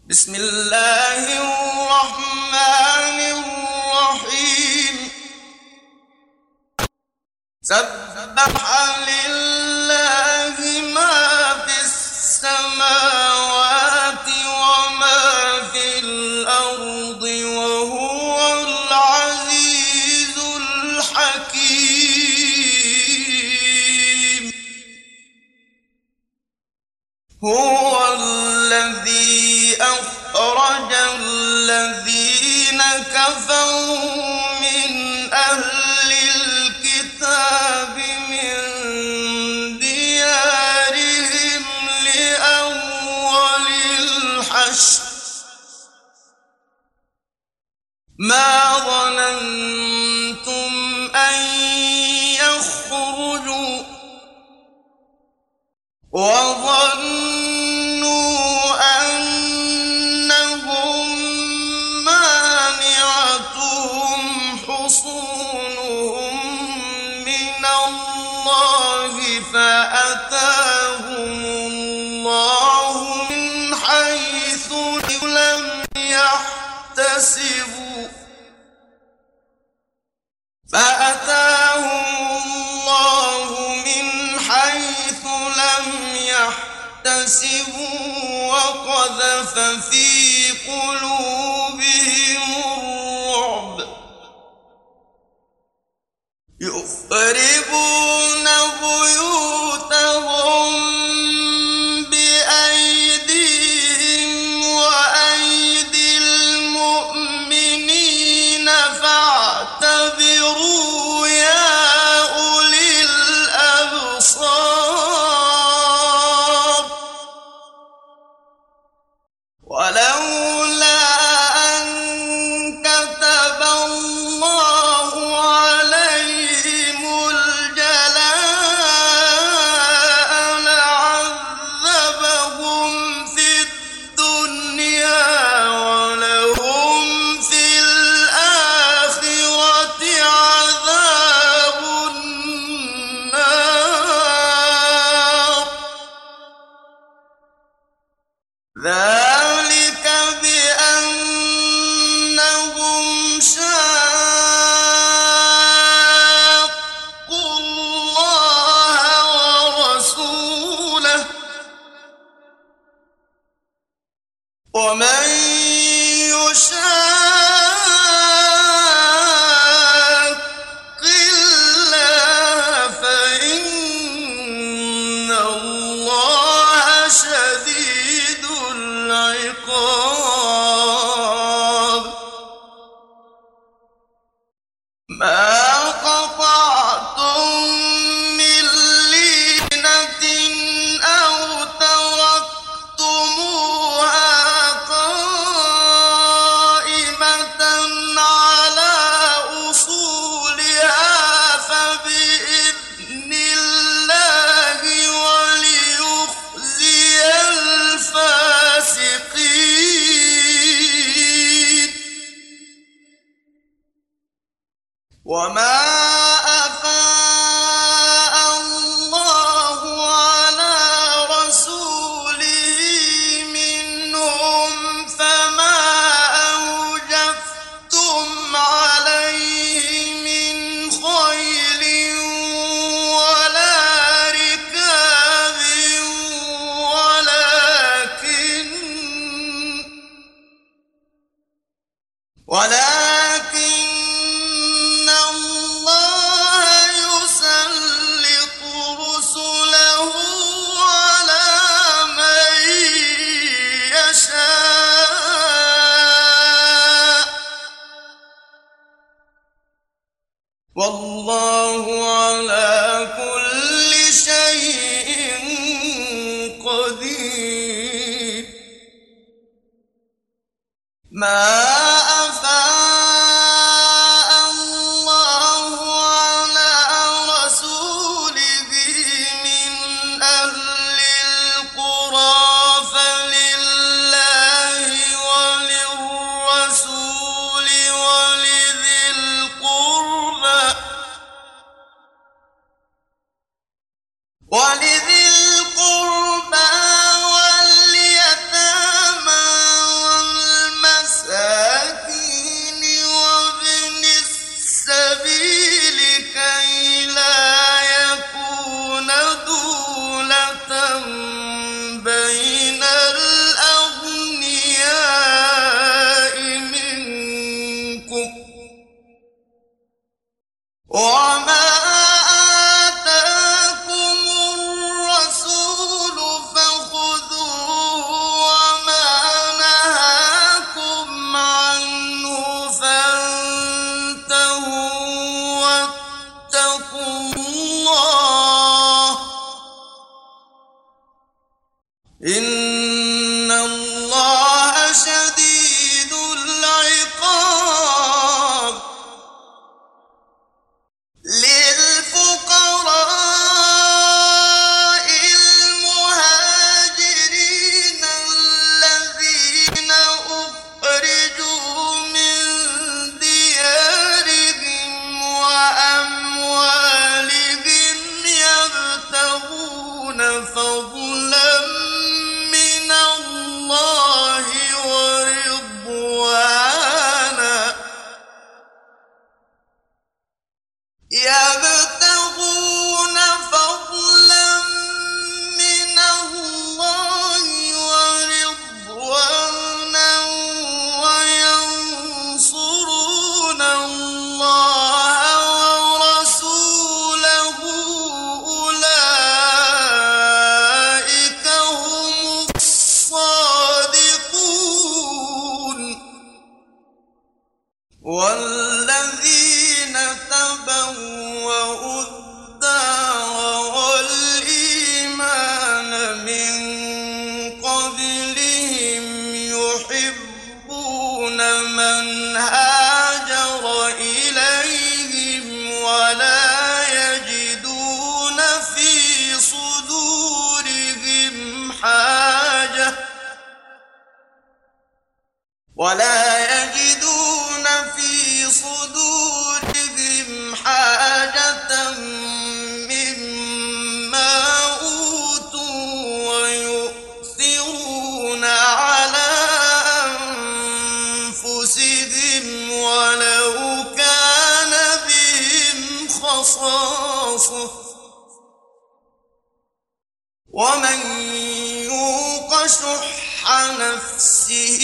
بسم الله الرحمن الرحيم. سبح لله ما في السماوات وما في الأرض وهو العزيز الحكيم. هو الذي أخرج الذين كفروا من أهل الكتاب من ديارهم لأول الحشر ما ظننتم أن يخرجوا وظنوا أنهم مانعتهم حصونهم من الله فأتاهم الله من حيث لم يحتسبوا وقذف في قلوبهم الرعب يخربون بيوتهم بأيديهم وأيدي المؤمنين فاعتبروا يا أولي الأبصار. ولولا أن كتب الله عليهم الجلاء لعذبهم في الدنيا ولهم في الآخرة عذاب النار. ذلك بأنهم شاقوا الله ورسوله ومن يشاق الله فإن الله شديد العقاب. ما قطعتم من لينة أو تركتموها قائمة على أصولها فبإذن الله وليخزي الفاسقين. وما أفاء الله على رسوله منهم فما أوجفتم عليه من خيل ولا ركاب ولكن الله يسلط رسله على من يشاء والله على كل شيء قدير. ما أفاء الله على رسوله من أهل القرى فلله وللرسول ولذي القربى واليتامى والذين تبوأوا الدار والإيمان من قبلهم يحبون من هاجر إليهم ولا يجدون في صدورهم حاجة مما أوتوا ويؤثرون على أنفسهم ولو كان بهم خصاصة ومن يوق شح نفسه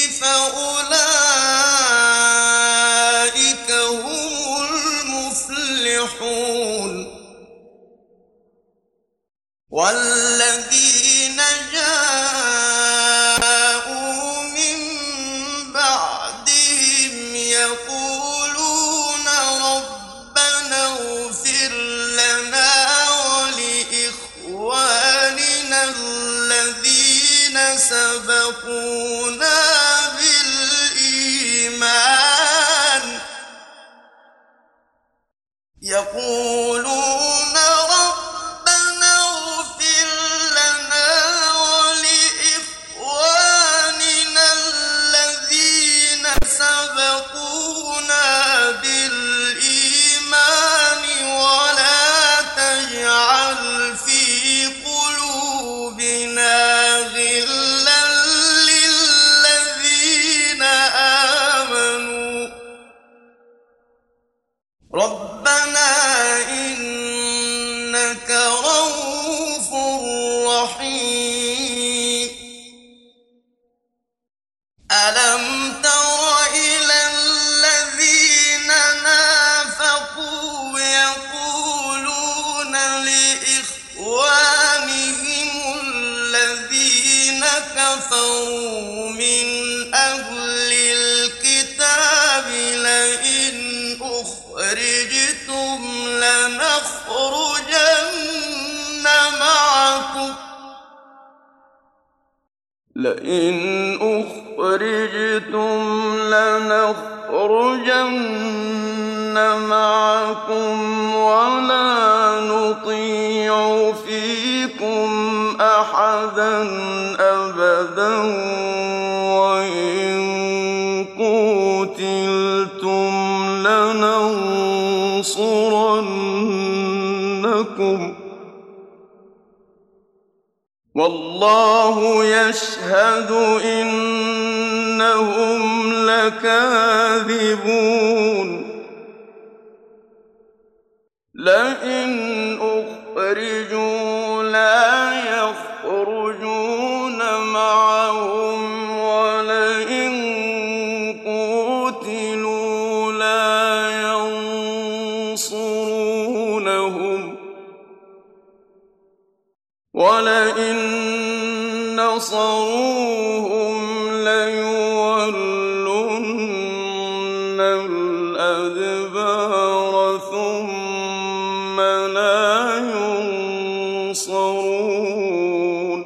فأولئك هم المفلحون والذين جاءوا من بعدهم يقولون ربنا اغفر لنا ولإخواننا الذين سبقونا بالإيمان يقولون ربنا اغفر لنا ولإخواننا الذين سبقونا بالإيمان ولا تجعل في قلوبنا غلا للذين آمنوا ربنا إنك رؤوف رحيم ألم تر إلى الذين نافقوا يقولون لإخوانهم الذين كفروا من أهل الكتاب لئن أخرجتم لنخرجن معكم ولا نطيع فيكم أحدا أبدا وإن قتلتم لننصرنكم والله يشهد إنهم لكاذبون لئن أخرجوا لا يخرجون معهم ولئن قتلوا لا ينصرونهم ولئن نصروهم ليولن الأدبار ثم لا ينصرون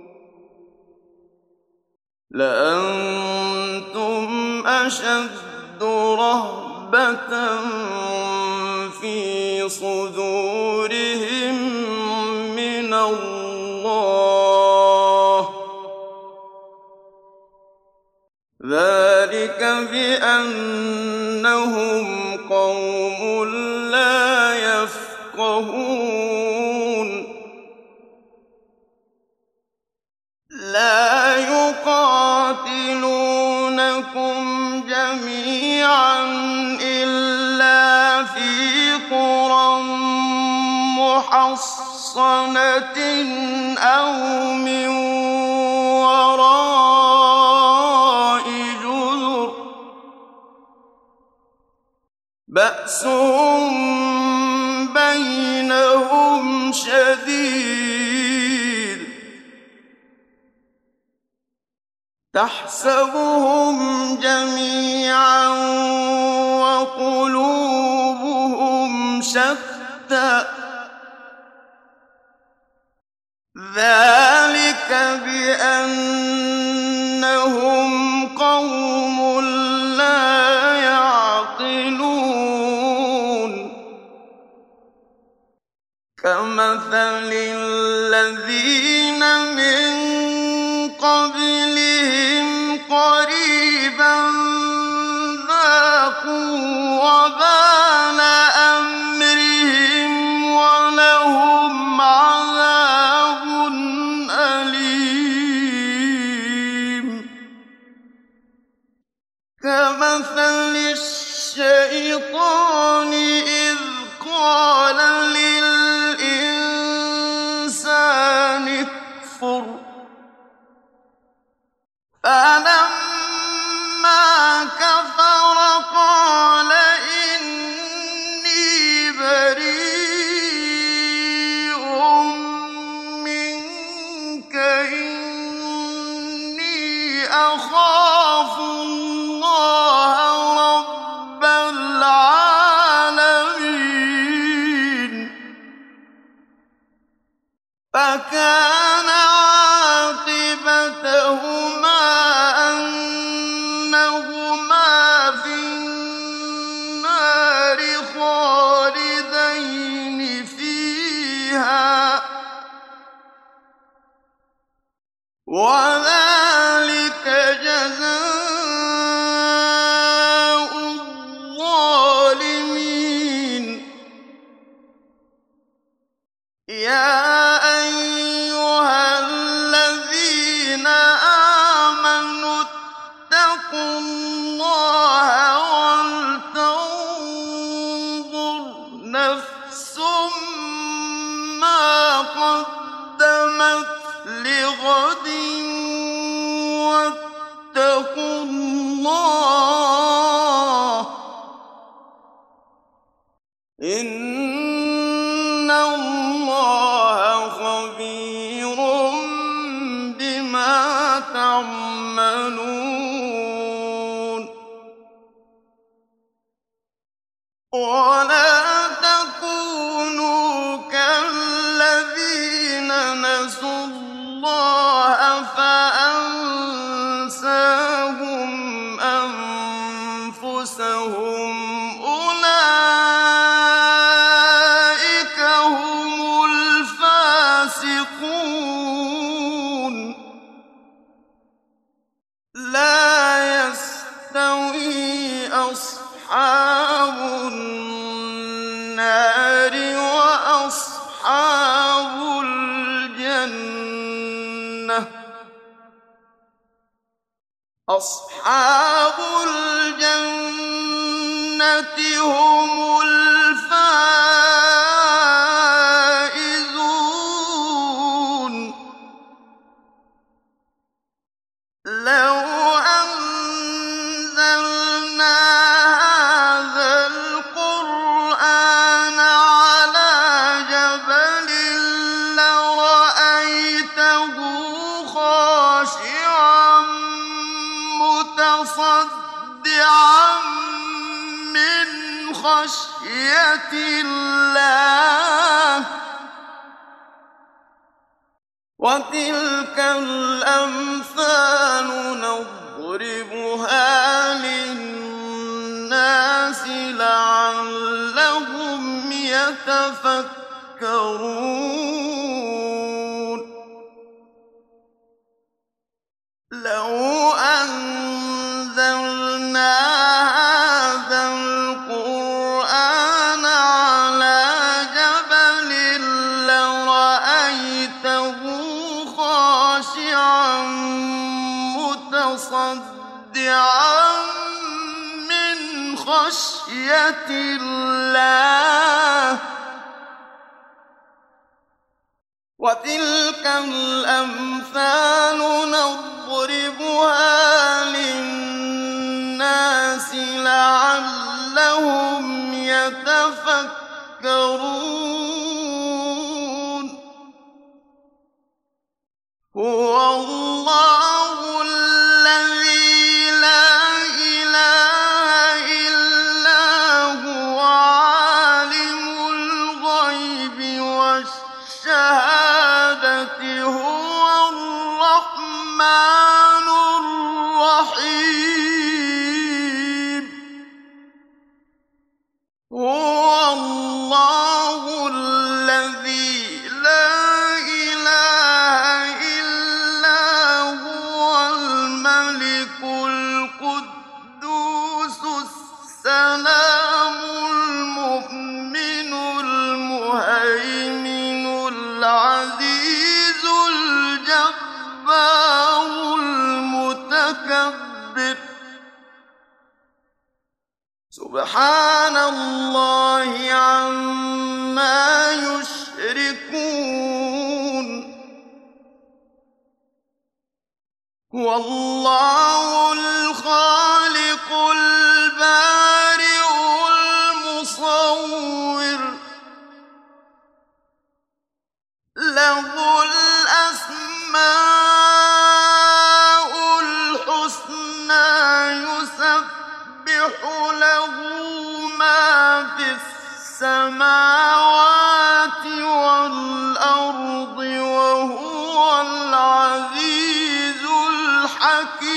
لأنتم أشد رهبة في صدورهم من الله ذلك بأنهم قوم لا يفقهون لا يقاتلونكم جميعا إلا في قرى محصنة أو من وراء جدر بأسهم بينهم شديد تحسبهم جميعا وقلوبهم شتى ذلك بأنهم قوم لا يعقلون كمثل الذين من قبلهم قريبا ذاقوا وبال أمرهم ولهم عذاب أليم كمثل الشيطان إذ قال للإنسان اكفر فلما كفر قال إني بريء منك إني أخاف الله رب العالمين فكان عاقبتهما أنهما في النار خالدين فيها وذلك جزاء الظالمين يا أيها الذين آمنوا اتقوا الله ولتنظر نفس ما قدمت لغد واتقوا الله إن الله خبير بما تعملون ولا تكونوا كالذين نسوا الله فأنساهم أنفسهم أولئك هم الفاسقون لا يستوي أصحاب النار وأصحاب الجنة أصحاب الجنة هم الفائزون لو أنزلنا هذا القرآن على جبل لرأيته خاشعا متصدعا من خشية الله وتلك الأمثال نضربها للناس لعلهم يتفكرون لو أنزلنا هذا القرآن على جبل لرأيته خاشعا متصدعا من خشية الله وتلك الأمثال نضربها للناس لعلهم يتفكرون هو الله الذي لا إله إلا الملك القدوس السلام المؤمن المهيمن العزيز الجبار المتكبر سبحان الله عما يشركون هو الله الخالق البارئ المصور له الأسماء الحسنى يسبح له ما في السماوات والأرض وهو العزيز الحكيم